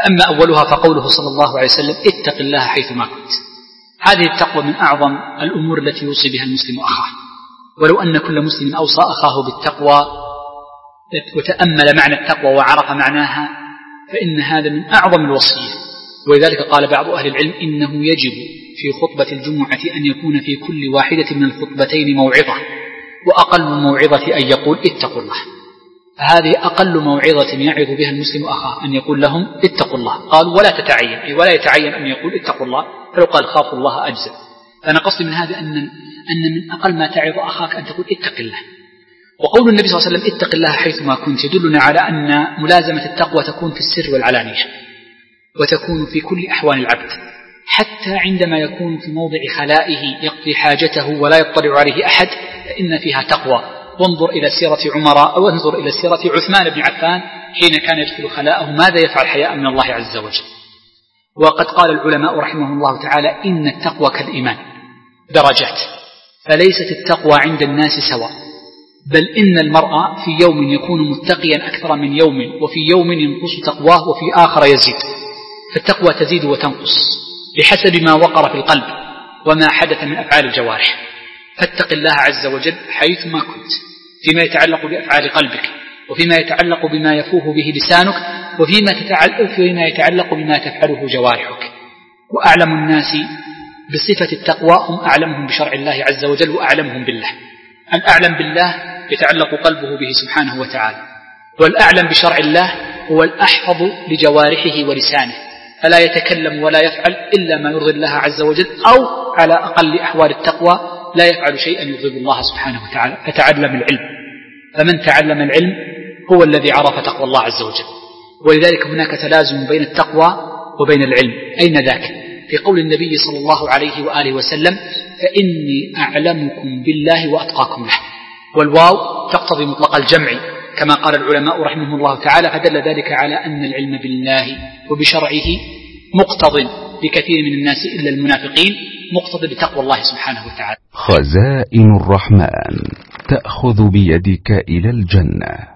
أما أولها فقوله صلى الله عليه وسلم اتق الله حيثما كنت. هذه التقوى من أعظم الأمور التي يوصي بها المسلم أخاه، ولو أن كل مسلم أوصى أخاه بالتقوى وتأمل معنى التقوى وعرف معناها فإن هذا من أعظم الوصية. ولذلك قال بعض أهل العلم إنه يجب في خطبة الجمعة أن يكون في كل واحدة من الخطبتين موعظة، وأقل موعظة أن يقول اتقوا الله. فهذه أقل موعظة يعظ بها المسلم أخاه، أن يقول لهم اتقوا الله. قال ولا تتعين، أي ولا يتعين أن يقول اتقوا الله، فلو قال خافوا الله أجزل. فأنا قصدي من هذا أن من أقل ما تعظ أخاك أن تقول اتق الله. وقول النبي صلى الله عليه وسلم اتق الله حيثما كنت يدلنا على أن ملازمة التقوى تكون في السر والعلانية، وتكون في كل أحوال العبد، حتى عندما يكون في موضع خلائه يقضي حاجته ولا يطلع عليه أحد فإن فيها تقوى. وانظر إلى سيرة عمر أو انظر إلى سيرة عثمان بن عفان حين كان يدخل خلاءه ماذا يفعل حياء من الله عز وجل. وقد قال العلماء رحمهم الله تعالى إن التقوى كالإيمان درجات، فليست التقوى عند الناس سواء، بل إن المرء في يوم يكون متقيا أكثر من يوم، وفي يوم ينقص تقواه وفي آخر يزيد. فالتقوى تزيد وتنقص بحسب ما وقر في القلب وما حدث من أفعال الجوارح. فاتق الله عز وجل حيثما كنت، فيما يتعلق بأفعال قلبك، وفيما يتعلق بما يفوه به لسانك، وفيما يتعلق بما تفعله جوارحك. وأعلم الناس بصفة التقوى هم أعلمهم بشرع الله عز وجل وأعلمهم بالله. الأعلم بالله يتعلق قلبه به سبحانه وتعالى، والأعلم بشرع الله هو الأحفظ لجوارحه ولسانه، فلا يتكلم ولا يفعل إلا ما يرضي الله عز وجل، أو على أقل أحوال التقوى لا يفعل شيئا يغضب الله سبحانه وتعالى. فتعلم العلم، فمن تعلم العلم هو الذي عرف تقوى الله عز وجل. ولذلك هناك تلازم بين التقوى وبين العلم. أين ذاك؟ في قول النبي صلى الله عليه وآله وسلم فإني أعلمكم بالله وأتقاكم له، والواو تقتضي مطلق الجمع كما قال العلماء رحمهم الله تعالى، فدل ذلك على أن العلم بالله وبشرعه مقتض لكثير من الناس إلا المنافقين، مقتضي بتقوى الله سبحانه وتعالى. خزائن الرحمن تأخذ بيدك إلى الجنة.